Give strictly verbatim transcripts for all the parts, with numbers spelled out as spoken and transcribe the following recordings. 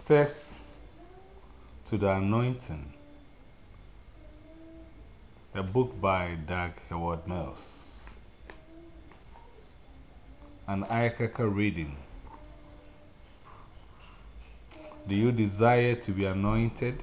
Steps to the Anointing, a book by Doug Howard Mills. An Ayakaka reading. Do you desire to be anointed?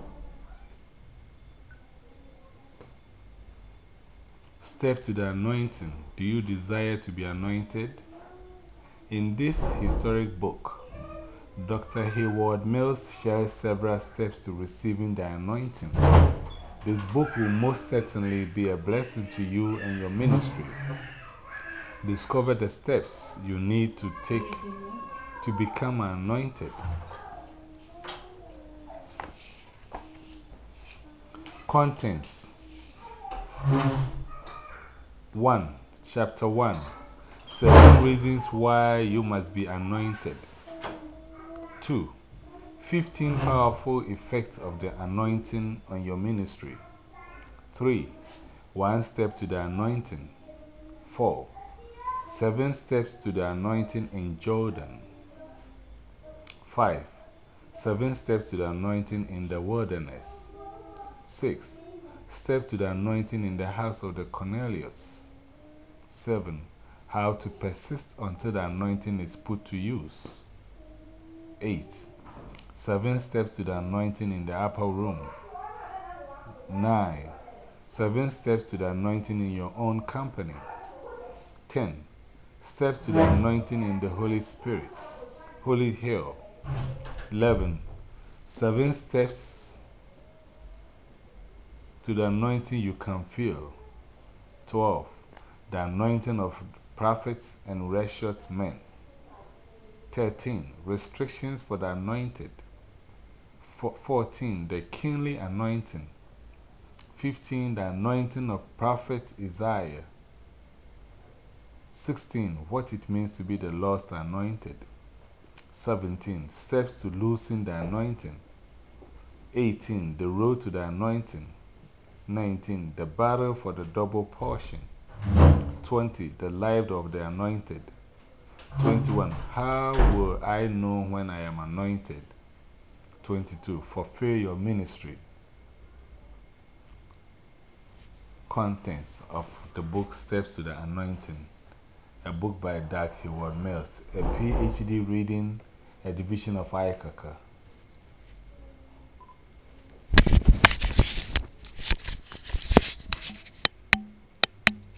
Step to the Anointing. Do you desire to be anointed? In this historic book, Doctor Howard Mills shares several steps to receiving the anointing. This book will most certainly be a blessing to you and your ministry. Discover the steps you need to take to become anointed. Contents one. Chapter one. Seven reasons why you must be anointed. two. fifteen powerful effects of the anointing on your ministry. three. One step to the anointing. four. Seven steps to the anointing in Jordan. five. Seven steps to the anointing in the wilderness. six. Steps to the anointing in the house of the Cornelius. seven. How to persist until the anointing is put to use. eight. Seven steps to the anointing in the upper room. nine. Seven steps to the anointing in your own company. ten. Steps to the anointing in the Holy Spirit, Holy Hill. eleven. Seven steps to the anointing you can feel. twelve. The anointing of prophets and righteous men. thirteen. Restrictions for the anointed. fourteen. The kingly anointing. fifteen. The anointing of prophet Isaiah. sixteen. What it means to be the lost anointed. seventeen. Steps to losing the anointing. eighteen. The road to the anointing. nineteen. The battle for the double portion. twenty. The life of the anointed. twenty-one. How will I know when I am anointed? twenty-two. Fulfill your ministry. Contents of the book Steps to the Anointing, a book by Doug Howard Mills, a P H D reading, a division of Ayakaka.